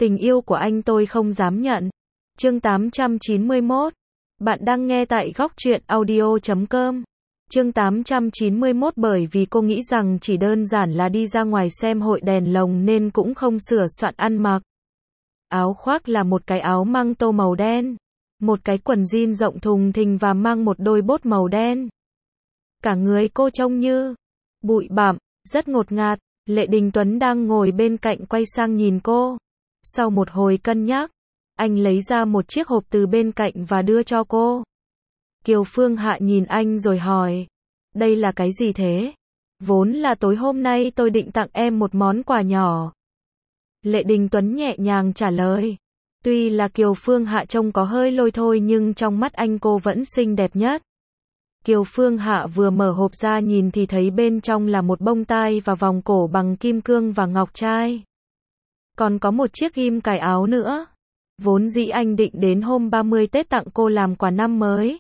Tình yêu của anh tôi không dám nhận. Chương 891. Bạn đang nghe tại góc truyện audio.com. Chương 891. Bởi vì cô nghĩ rằng chỉ đơn giản là đi ra ngoài xem hội đèn lồng nên cũng không sửa soạn ăn mặc. Áo khoác là một cái áo măng tô màu đen, một cái quần jean rộng thùng thình và mang một đôi bốt màu đen. Cả người cô trông như bụi bặm, rất ngột ngạt. Lệ Đình Tuấn đang ngồi bên cạnh quay sang nhìn cô. Sau một hồi cân nhắc, anh lấy ra một chiếc hộp từ bên cạnh và đưa cho cô. Kiều Phương Hạ nhìn anh rồi hỏi, đây là cái gì thế? Vốn là tối hôm nay tôi định tặng em một món quà nhỏ. Lệ Đình Tuấn nhẹ nhàng trả lời. Tuy là Kiều Phương Hạ trông có hơi lôi thôi nhưng trong mắt anh cô vẫn xinh đẹp nhất. Kiều Phương Hạ vừa mở hộp ra nhìn thì thấy bên trong là một bông tai và vòng cổ bằng kim cương và ngọc trai. Còn có một chiếc ghim cài áo nữa. Vốn dĩ anh định đến hôm 30 Tết tặng cô làm quà năm mới.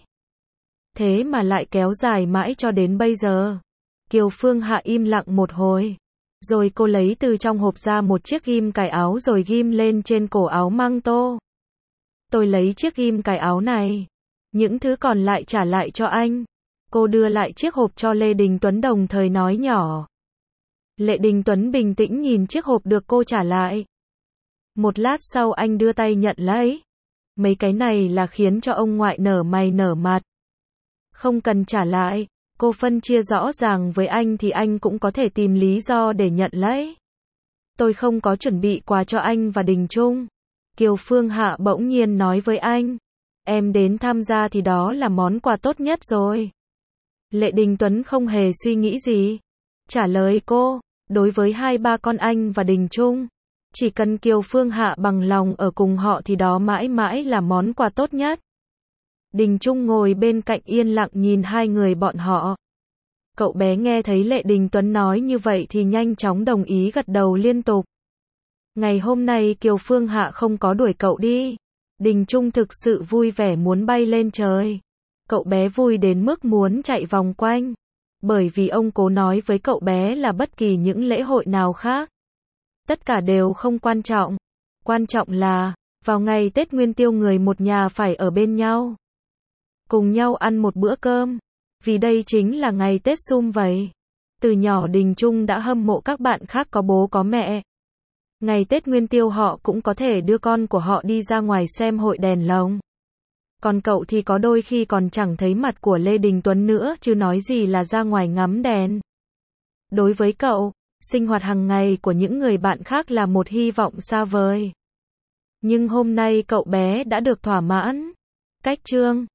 Thế mà lại kéo dài mãi cho đến bây giờ. Kiều Phương Hạ im lặng một hồi. Rồi cô lấy từ trong hộp ra một chiếc ghim cài áo rồi ghim lên trên cổ áo măng tô. Tôi lấy chiếc ghim cài áo này. Những thứ còn lại trả lại cho anh. Cô đưa lại chiếc hộp cho Lê Đình Tuấn đồng thời nói nhỏ. Lệ Đình Tuấn bình tĩnh nhìn chiếc hộp được cô trả lại. Một lát sau anh đưa tay nhận lấy. Mấy cái này là khiến cho ông ngoại nở mày nở mặt. Không cần trả lại. Cô phân chia rõ ràng với anh thì anh cũng có thể tìm lý do để nhận lấy. Tôi không có chuẩn bị quà cho anh và Đình Trung. Kiều Phương Hạ bỗng nhiên nói với anh. Em đến tham gia thì đó là món quà tốt nhất rồi. Lệ Đình Tuấn không hề suy nghĩ gì. Trả lời cô, đối với hai ba con anh và Đình Trung, chỉ cần Kiều Phương Hạ bằng lòng ở cùng họ thì đó mãi mãi là món quà tốt nhất. Đình Trung ngồi bên cạnh yên lặng nhìn hai người bọn họ. Cậu bé nghe thấy Lệ Đình Tuấn nói như vậy thì nhanh chóng đồng ý gật đầu liên tục. Ngày hôm nay Kiều Phương Hạ không có đuổi cậu đi. Đình Trung thực sự vui vẻ muốn bay lên trời. Cậu bé vui đến mức muốn chạy vòng quanh. Bởi vì ông cố nói với cậu bé là bất kỳ những lễ hội nào khác, tất cả đều không quan trọng. Quan trọng là, vào ngày Tết Nguyên Tiêu người một nhà phải ở bên nhau. Cùng nhau ăn một bữa cơm. Vì đây chính là ngày Tết sum vầy. Từ nhỏ Đình Trung đã hâm mộ các bạn khác có bố có mẹ. Ngày Tết Nguyên Tiêu họ cũng có thể đưa con của họ đi ra ngoài xem hội đèn lồng. Còn cậu thì có đôi khi còn chẳng thấy mặt của Lê Đình Tuấn nữa chứ nói gì là ra ngoài ngắm đèn. Đối với cậu, sinh hoạt hàng ngày của những người bạn khác là một hy vọng xa vời. Nhưng hôm nay cậu bé đã được thỏa mãn. Cách chương